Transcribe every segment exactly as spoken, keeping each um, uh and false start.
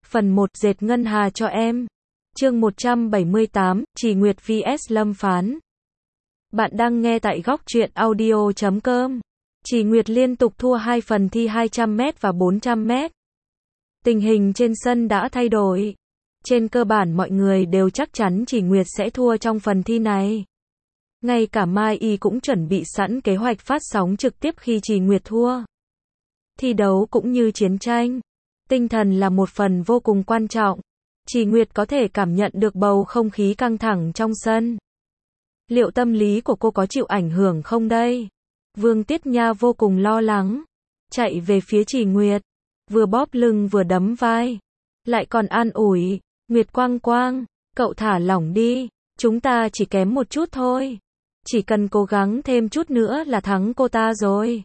Phần một dệt ngân hà cho em. Chương một trăm bảy mươi tám, Trì Nguyệt vs Lâm Phán. Bạn đang nghe tại góc truyện audio chấm com. Trì Nguyệt liên tục thua hai phần thi hai trăm mét và bốn trăm mét. Tình hình trên sân đã thay đổi. Trên cơ bản mọi người đều chắc chắn Trì Nguyệt sẽ thua trong phần thi này. Ngay cả Mai Y cũng chuẩn bị sẵn kế hoạch phát sóng trực tiếp khi Trì Nguyệt thua. Thi đấu cũng như chiến tranh. Tinh thần là một phần vô cùng quan trọng. Trì Nguyệt có thể cảm nhận được bầu không khí căng thẳng trong sân. Liệu tâm lý của cô có chịu ảnh hưởng không đây? Vương Tiết Nha vô cùng lo lắng. Chạy về phía Trì Nguyệt. Vừa bóp lưng vừa đấm vai. Lại còn an ủi. Nguyệt Quang Quang, cậu thả lỏng đi. Chúng ta chỉ kém một chút thôi. Chỉ cần cố gắng thêm chút nữa là thắng cô ta rồi.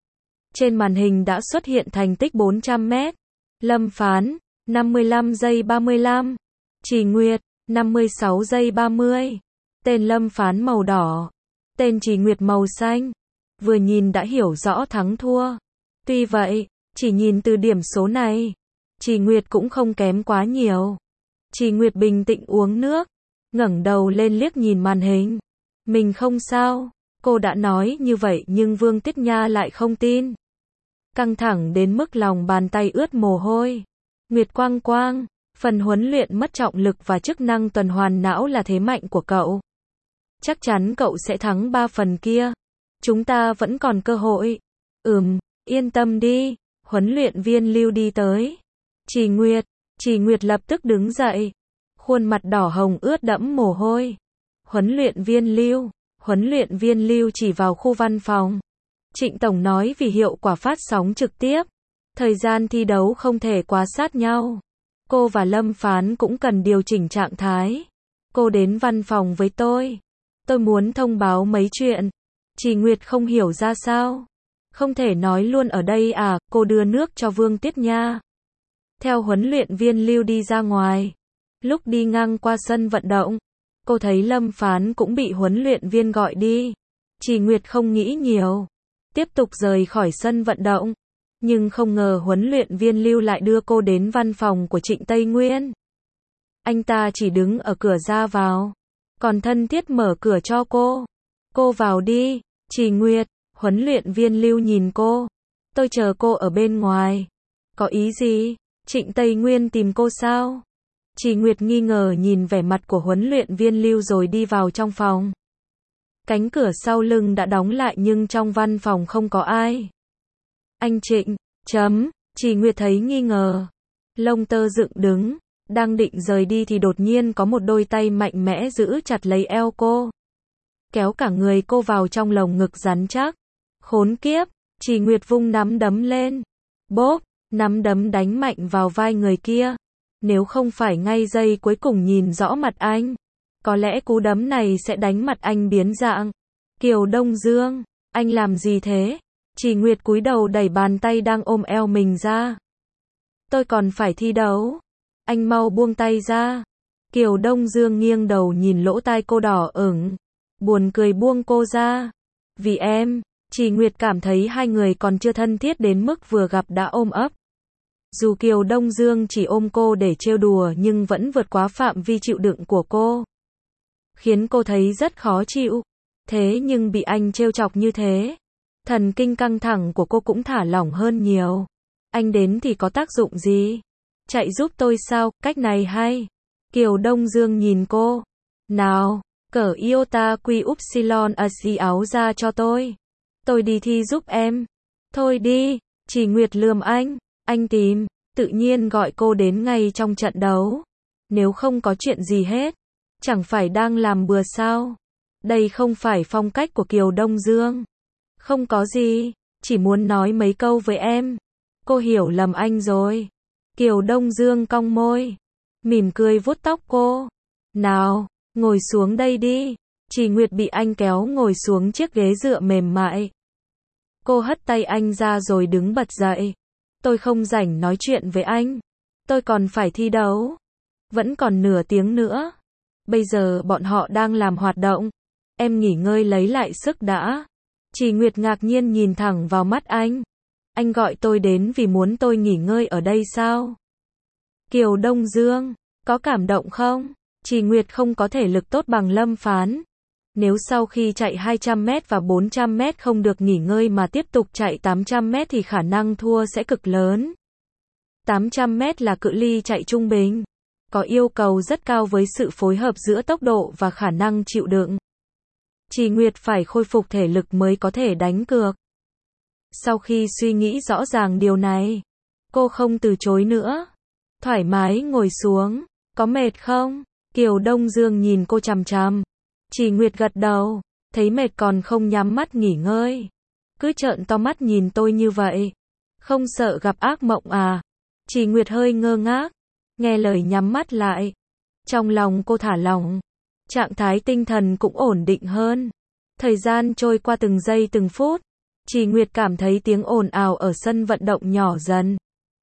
Trên màn hình đã xuất hiện thành tích bốn trăm mét. Lâm Phán, năm mươi lăm giây ba mươi lăm. Trì Nguyệt, năm mươi sáu giây ba mươi. Tên Lâm Phán màu đỏ. Tên Trì Nguyệt màu xanh. Vừa nhìn đã hiểu rõ thắng thua. Tuy vậy, chỉ nhìn từ điểm số này, Trì Nguyệt cũng không kém quá nhiều. Trì Nguyệt bình tĩnh uống nước, ngẩng đầu lên liếc nhìn màn hình. Mình không sao, cô đã nói như vậy nhưng Vương Tiết Nha lại không tin. Căng thẳng đến mức lòng bàn tay ướt mồ hôi. Nguyệt Quang Quang, phần huấn luyện mất trọng lực và chức năng tuần hoàn não là thế mạnh của cậu. Chắc chắn cậu sẽ thắng ba phần kia. Chúng ta vẫn còn cơ hội. Ừm, yên tâm đi. Huấn luyện viên Lưu đi tới. Trì Nguyệt, Trì Nguyệt lập tức đứng dậy. Khuôn mặt đỏ hồng ướt đẫm mồ hôi. Huấn luyện viên Lưu, huấn luyện viên Lưu chỉ vào khu văn phòng. Trịnh Tổng nói vì hiệu quả phát sóng trực tiếp, thời gian thi đấu không thể quá sát nhau. Cô và Lâm Phán cũng cần điều chỉnh trạng thái. Cô đến văn phòng với tôi. Tôi muốn thông báo mấy chuyện. Trì Nguyệt không hiểu ra sao. Không thể nói luôn ở đây à, cô đưa nước cho Vương Tiết Nha. Theo huấn luyện viên Lưu đi ra ngoài. Lúc đi ngang qua sân vận động, cô thấy Lâm Phán cũng bị huấn luyện viên gọi đi. Trì Nguyệt không nghĩ nhiều. Tiếp tục rời khỏi sân vận động. Nhưng không ngờ huấn luyện viên Lưu lại đưa cô đến văn phòng của Trịnh Tây Nguyên. Anh ta chỉ đứng ở cửa ra vào. Còn thân thiết mở cửa cho cô. Cô vào đi, Trì Nguyệt. Huấn luyện viên Lưu nhìn cô. Tôi chờ cô ở bên ngoài. Có ý gì? Trịnh Tây Nguyên tìm cô sao? Trì Nguyệt nghi ngờ nhìn vẻ mặt của huấn luyện viên Lưu rồi đi vào trong phòng. Cánh cửa sau lưng đã đóng lại nhưng trong văn phòng không có ai. Anh Trịnh, chấm, Trì Nguyệt thấy nghi ngờ. Lông tơ dựng đứng, đang định rời đi thì đột nhiên có một đôi tay mạnh mẽ giữ chặt lấy eo cô. Kéo cả người cô vào trong lồng ngực rắn chắc. Khốn kiếp, Trì Nguyệt vung nắm đấm lên. Bốp, nắm đấm đánh mạnh vào vai người kia. Nếu không phải ngay giây cuối cùng nhìn rõ mặt anh, có lẽ cú đấm này sẽ đánh mặt anh biến dạng. Kiều Đông Dương, anh làm gì thế? Trì Nguyệt cúi đầu đẩy bàn tay đang ôm eo mình ra. Tôi còn phải thi đấu. Anh mau buông tay ra. Kiều Đông Dương nghiêng đầu nhìn lỗ tai cô đỏ ửng. Buồn cười buông cô ra. Vì em, Trì Nguyệt cảm thấy hai người còn chưa thân thiết đến mức vừa gặp đã ôm ấp. Dù Kiều Đông Dương chỉ ôm cô để trêu đùa nhưng vẫn vượt quá phạm vi chịu đựng của cô. Khiến cô thấy rất khó chịu. Thế nhưng bị anh trêu chọc như thế, thần kinh căng thẳng của cô cũng thả lỏng hơn nhiều. Anh đến thì có tác dụng gì? Chạy giúp tôi sao? Cách này hay. Kiều Đông Dương nhìn cô. Nào, cởi iota quy upsilon asi áo ra cho tôi. Tôi đi thi giúp em. Thôi đi. Trì Nguyệt lườm anh. Anh tìm, tự nhiên gọi cô đến ngay trong trận đấu. Nếu không có chuyện gì hết, chẳng phải đang làm bừa sao? Đây không phải phong cách của Kiều Đông Dương. Không có gì, chỉ muốn nói mấy câu với em. Cô hiểu lầm anh rồi. Kiều Đông Dương cong môi, mỉm cười vuốt tóc cô. Nào, ngồi xuống đây đi. Trì Nguyệt bị anh kéo ngồi xuống chiếc ghế dựa mềm mại. Cô hất tay anh ra rồi đứng bật dậy. Tôi không rảnh nói chuyện với anh. Tôi còn phải thi đấu. Vẫn còn nửa tiếng nữa. Bây giờ bọn họ đang làm hoạt động. Em nghỉ ngơi lấy lại sức đã. Trì Nguyệt ngạc nhiên nhìn thẳng vào mắt anh. Anh gọi tôi đến vì muốn tôi nghỉ ngơi ở đây sao? Kiều Đông Dương, có cảm động không? Trì Nguyệt không có thể lực tốt bằng Lâm Phán. Nếu sau khi chạy hai trăm mét và bốn trăm mét không được nghỉ ngơi mà tiếp tục chạy tám trăm mét thì khả năng thua sẽ cực lớn. tám trăm mét là cự ly chạy trung bình, có yêu cầu rất cao với sự phối hợp giữa tốc độ và khả năng chịu đựng. Trì Nguyệt phải khôi phục thể lực mới có thể đánh cược. Sau khi suy nghĩ rõ ràng điều này, cô không từ chối nữa. Thoải mái ngồi xuống, có mệt không? Kiều Đông Dương nhìn cô chằm chằm. Trì Nguyệt gật đầu, thấy mệt còn không nhắm mắt nghỉ ngơi. Cứ trợn to mắt nhìn tôi như vậy. Không sợ gặp ác mộng à? Trì Nguyệt hơi ngơ ngác, nghe lời nhắm mắt lại. Trong lòng cô thả lỏng, trạng thái tinh thần cũng ổn định hơn. Thời gian trôi qua từng giây từng phút. Trì Nguyệt cảm thấy tiếng ồn ào ở sân vận động nhỏ dần.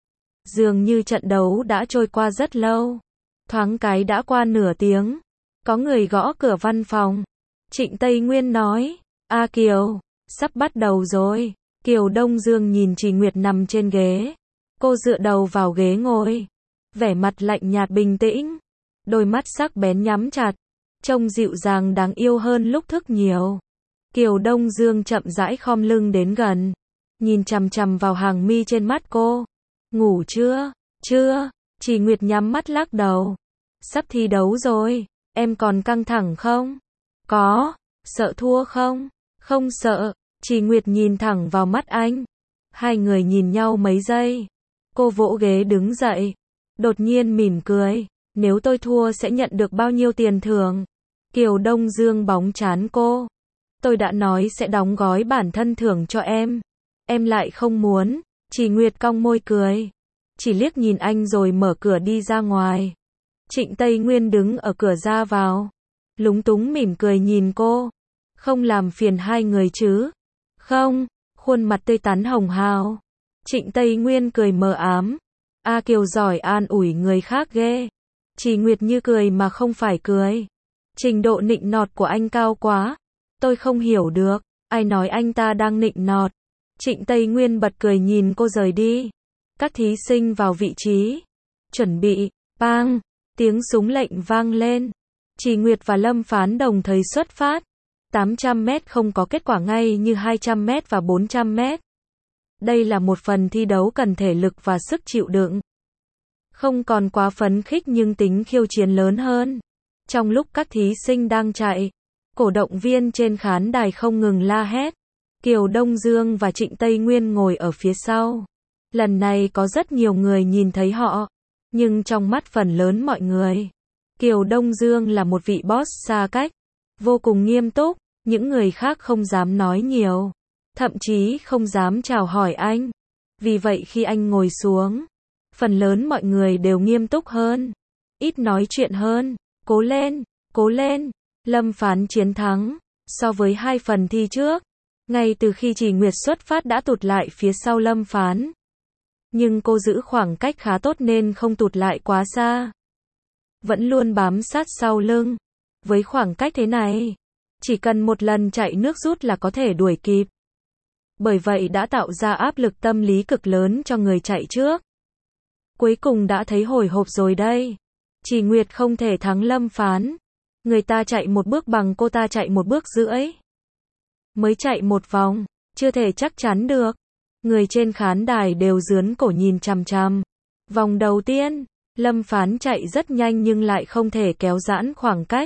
Dường như trận đấu đã trôi qua rất lâu. Thoáng cái đã qua nửa tiếng. Có người gõ cửa văn phòng. Trịnh Tây Nguyên nói, A Kiều, sắp bắt đầu rồi. Kiều Đông Dương nhìn Trì Nguyệt nằm trên ghế. Cô dựa đầu vào ghế ngồi. Vẻ mặt lạnh nhạt bình tĩnh. Đôi mắt sắc bén nhắm chặt. Trông dịu dàng đáng yêu hơn lúc thức nhiều. Kiều Đông Dương chậm rãi khom lưng đến gần. Nhìn chằm chằm vào hàng mi trên mắt cô. Ngủ chưa? Chưa. Trì Nguyệt nhắm mắt lắc đầu. Sắp thi đấu rồi. Em còn căng thẳng không? Có. Sợ thua không? Không sợ. Trì Nguyệt nhìn thẳng vào mắt anh. Hai người nhìn nhau mấy giây. Cô vỗ ghế đứng dậy. Đột nhiên mỉm cười. Nếu tôi thua sẽ nhận được bao nhiêu tiền thưởng? Kiều Đông Dương bóng trán cô. Tôi đã nói sẽ đóng gói bản thân thưởng cho em. Em lại không muốn. Trì Nguyệt cong môi cười. Chỉ liếc nhìn anh rồi mở cửa đi ra ngoài. Trịnh Tây Nguyên đứng ở cửa ra vào. Lúng túng mỉm cười nhìn cô. Không làm phiền hai người chứ? Không. Khuôn mặt tươi tắn hồng hào. Trịnh Tây Nguyên cười mờ ám. A Kiều giỏi an ủi người khác ghê. Trì Nguyệt như cười mà không phải cười. Trình độ nịnh nọt của anh cao quá. Tôi không hiểu được. Ai nói anh ta đang nịnh nọt? Trịnh Tây Nguyên bật cười nhìn cô rời đi. Các thí sinh vào vị trí. Chuẩn bị. Bang. Tiếng súng lệnh vang lên. Trì Nguyệt và Lâm Phán đồng thời xuất phát. tám trăm mét không có kết quả ngay như hai trăm mét và bốn trăm mét. Đây là một phần thi đấu cần thể lực và sức chịu đựng. Không còn quá phấn khích nhưng tính khiêu chiến lớn hơn. Trong lúc các thí sinh đang chạy, cổ động viên trên khán đài không ngừng la hét. Kiều Đông Dương và Trịnh Tây Nguyên ngồi ở phía sau. Lần này có rất nhiều người nhìn thấy họ. Nhưng trong mắt phần lớn mọi người, Kiều Đông Dương là một vị boss xa cách. Vô cùng nghiêm túc. Những người khác không dám nói nhiều. Thậm chí không dám chào hỏi anh. Vì vậy khi anh ngồi xuống, phần lớn mọi người đều nghiêm túc hơn. Ít nói chuyện hơn. Cố lên, cố lên. Lâm Phán chiến thắng. So với hai phần thi trước, ngay từ khi Trì Nguyệt xuất phát đã tụt lại phía sau Lâm Phán. Nhưng cô giữ khoảng cách khá tốt nên không tụt lại quá xa. Vẫn luôn bám sát sau lưng. Với khoảng cách thế này, chỉ cần một lần chạy nước rút là có thể đuổi kịp. Bởi vậy đã tạo ra áp lực tâm lý cực lớn cho người chạy trước. Cuối cùng đã thấy hồi hộp rồi đây. Trì Nguyệt không thể thắng Lâm Phán. Người ta chạy một bước bằng cô ta chạy một bước rưỡi. Mới chạy một vòng, chưa thể chắc chắn được. Người trên khán đài đều rướn cổ nhìn chằm chằm. Vòng đầu tiên, Lâm Phán chạy rất nhanh nhưng lại không thể kéo giãn khoảng cách.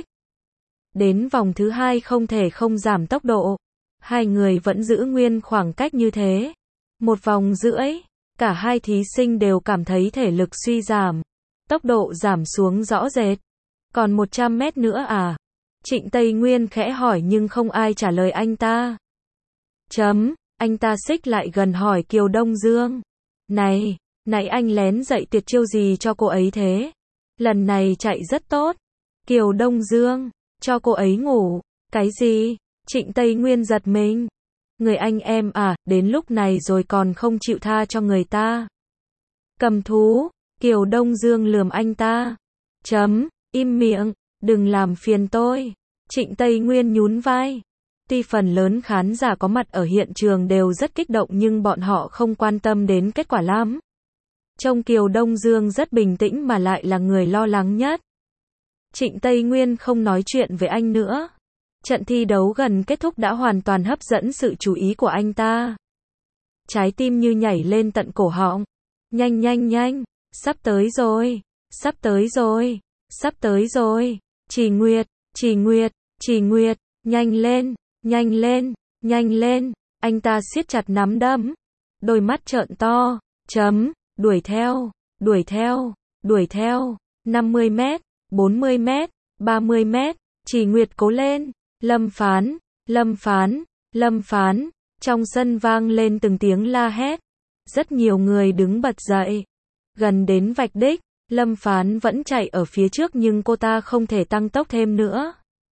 Đến vòng thứ hai không thể không giảm tốc độ. Hai người vẫn giữ nguyên khoảng cách như thế. Một vòng rưỡi, cả hai thí sinh đều cảm thấy thể lực suy giảm. Tốc độ giảm xuống rõ rệt. Còn một trăm mét nữa à? Trịnh Tây Nguyên khẽ hỏi nhưng không ai trả lời anh ta. Chấm, anh ta xích lại gần hỏi Kiều Đông Dương. Này, nãy anh lén dạy tuyệt chiêu gì cho cô ấy thế? Lần này chạy rất tốt. Kiều Đông Dương, cho cô ấy ngủ. Cái gì? Trịnh Tây Nguyên giật mình. Người anh em à, đến lúc này rồi còn không chịu tha cho người ta. Cầm thú, Kiều Đông Dương lườm anh ta. Chấm, im miệng, đừng làm phiền tôi. Trịnh Tây Nguyên nhún vai. Tuy phần lớn khán giả có mặt ở hiện trường đều rất kích động nhưng bọn họ không quan tâm đến kết quả lắm. Trông Kiều Đông Dương rất bình tĩnh mà lại là người lo lắng nhất. Trịnh Tây Nguyên không nói chuyện với anh nữa. Trận thi đấu gần kết thúc đã hoàn toàn hấp dẫn sự chú ý của anh ta. Trái tim như nhảy lên tận cổ họng. Nhanh nhanh nhanh, sắp tới rồi, sắp tới rồi, sắp tới rồi. Trì Nguyệt, Trì Nguyệt, Trì Nguyệt, nhanh lên, nhanh lên, nhanh lên. Anh ta siết chặt nắm đấm, đôi mắt trợn to, chấm, đuổi theo, đuổi theo, đuổi theo. năm mươi mét, bốn mươi mét, ba mươi mét. Trì Nguyệt cố lên. Lâm Phán, Lâm Phán, Lâm Phán. Trong sân vang lên từng tiếng la hét. Rất nhiều người đứng bật dậy. Gần đến vạch đích, Lâm Phán vẫn chạy ở phía trước nhưng cô ta không thể tăng tốc thêm nữa.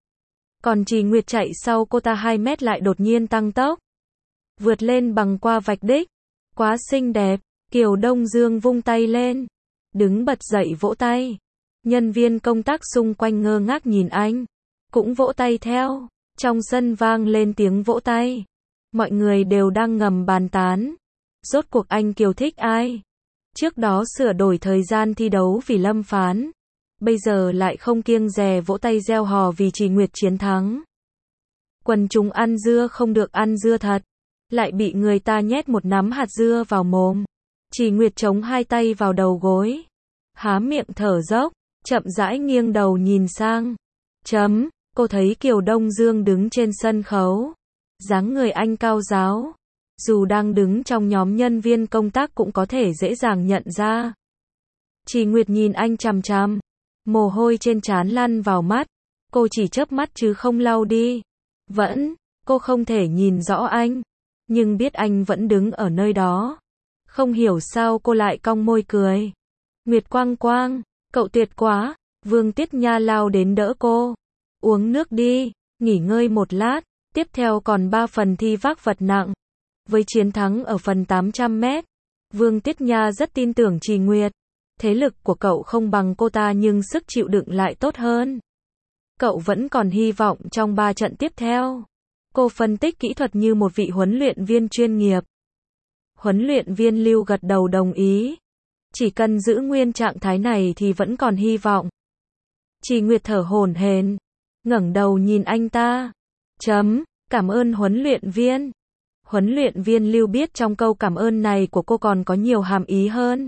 Còn Trì Nguyệt chạy sau cô ta hai mét lại đột nhiên tăng tốc. Vượt lên bằng qua vạch đích. Quá xinh đẹp. Kiều Đông Dương vung tay lên. Đứng bật dậy vỗ tay. Nhân viên công tác xung quanh ngơ ngác nhìn anh. Cũng vỗ tay theo. Trong sân vang lên tiếng vỗ tay. Mọi người đều đang ngầm bàn tán. Rốt cuộc anh Kiều thích ai? Trước đó sửa đổi thời gian thi đấu vì Lâm Phán. Bây giờ lại không kiêng dè vỗ tay reo hò vì Trì Nguyệt chiến thắng. Quần chúng ăn dưa không được ăn dưa thật. Lại bị người ta nhét một nắm hạt dưa vào mồm. Trì Nguyệt chống hai tay vào đầu gối. Há miệng thở dốc. Chậm rãi nghiêng đầu nhìn sang. Chấm, cô thấy Kiều Đông Dương đứng trên sân khấu. Dáng người anh cao ráo. Dù đang đứng trong nhóm nhân viên công tác cũng có thể dễ dàng nhận ra. Trì Nguyệt nhìn anh chằm chằm. Mồ hôi trên trán lăn vào mắt. Cô chỉ chớp mắt chứ không lau đi. Vẫn, cô không thể nhìn rõ anh. Nhưng biết anh vẫn đứng ở nơi đó. Không hiểu sao cô lại cong môi cười. Nguyệt Quang Quang, cậu tuyệt quá. Vương Tiết Nha lao đến đỡ cô. Uống nước đi, nghỉ ngơi một lát. Tiếp theo còn ba phần thi vác vật nặng. Với chiến thắng ở phần tám trăm mét, Vương Tiết Nha rất tin tưởng Trì Nguyệt. Thế lực của cậu không bằng cô ta nhưng sức chịu đựng lại tốt hơn. Cậu vẫn còn hy vọng trong ba trận tiếp theo. Cô phân tích kỹ thuật như một vị huấn luyện viên chuyên nghiệp. Huấn luyện viên Lưu gật đầu đồng ý. Chỉ cần giữ nguyên trạng thái này thì vẫn còn hy vọng. Trì Nguyệt thở hổn hển, ngẩng đầu nhìn anh ta. Chấm, cảm ơn huấn luyện viên. Huấn luyện viên Lưu biết trong câu cảm ơn này của cô còn có nhiều hàm ý hơn.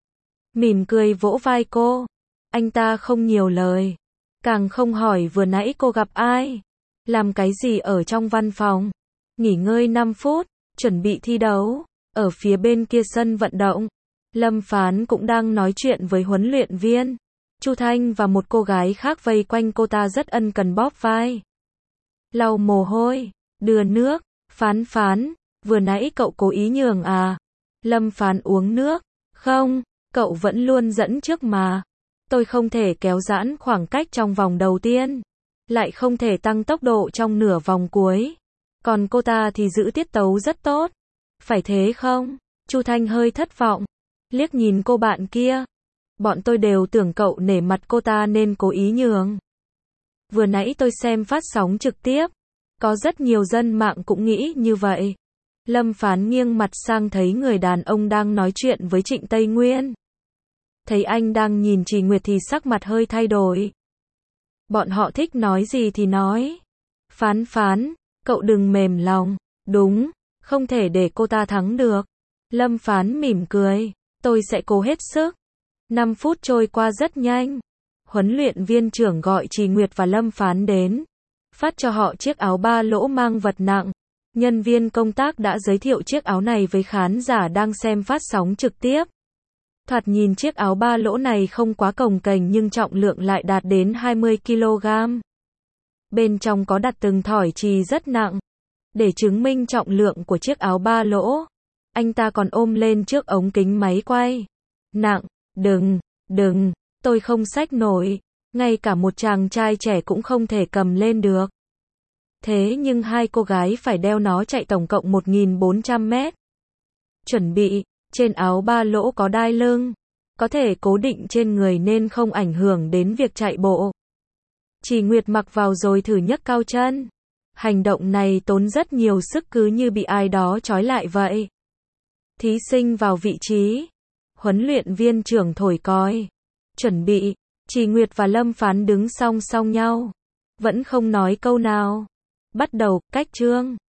Mỉm cười vỗ vai cô. Anh ta không nhiều lời. Càng không hỏi vừa nãy cô gặp ai. Làm cái gì ở trong văn phòng. Nghỉ ngơi năm phút. Chuẩn bị thi đấu. Ở phía bên kia sân vận động. Lâm Phán cũng đang nói chuyện với huấn luyện viên. Chu Thanh và một cô gái khác vây quanh cô ta rất ân cần bóp vai. Lau mồ hôi. Đưa nước. Phán Phán, vừa nãy cậu cố ý nhường à? Lâm Phán uống nước. Không, cậu vẫn luôn dẫn trước mà. Tôi không thể kéo giãn khoảng cách trong vòng đầu tiên. Lại không thể tăng tốc độ trong nửa vòng cuối. Còn cô ta thì giữ tiết tấu rất tốt. Phải thế không? Chu Thanh hơi thất vọng. Liếc nhìn cô bạn kia. Bọn tôi đều tưởng cậu nể mặt cô ta nên cố ý nhường. Vừa nãy tôi xem phát sóng trực tiếp. Có rất nhiều dân mạng cũng nghĩ như vậy. Lâm Phán nghiêng mặt sang thấy người đàn ông đang nói chuyện với Trịnh Tây Nguyên. Thấy anh đang nhìn Trì Nguyệt thì sắc mặt hơi thay đổi. Bọn họ thích nói gì thì nói. Phán Phán, cậu đừng mềm lòng. Đúng, không thể để cô ta thắng được. Lâm Phán mỉm cười. Tôi sẽ cố hết sức. năm phút trôi qua rất nhanh. Huấn luyện viên trưởng gọi Trì Nguyệt và Lâm Phán đến. Phát cho họ chiếc áo ba lỗ mang vật nặng. Nhân viên công tác đã giới thiệu chiếc áo này với khán giả đang xem phát sóng trực tiếp. Thoạt nhìn chiếc áo ba lỗ này không quá cồng kềnh nhưng trọng lượng lại đạt đến hai mươi ki lô gam. Bên trong có đặt từng thỏi chì rất nặng. Để chứng minh trọng lượng của chiếc áo ba lỗ, anh ta còn ôm lên trước ống kính máy quay. Nặng, đừng, đừng, tôi không xách nổi. Ngay cả một chàng trai trẻ cũng không thể cầm lên được. Thế nhưng hai cô gái phải đeo nó chạy tổng cộng một nghìn bốn trăm mét. Chuẩn bị, trên áo ba lỗ có đai lưng. Có thể cố định trên người nên không ảnh hưởng đến việc chạy bộ. Trì Nguyệt mặc vào rồi thử nhấc cao chân. Hành động này tốn rất nhiều sức cứ như bị ai đó trói lại vậy. Thí sinh vào vị trí. Huấn luyện viên trưởng thổi còi. Chuẩn bị. Trì Nguyệt và Lâm Phán đứng song song nhau. Vẫn không nói câu nào. Bắt đầu, cách chương.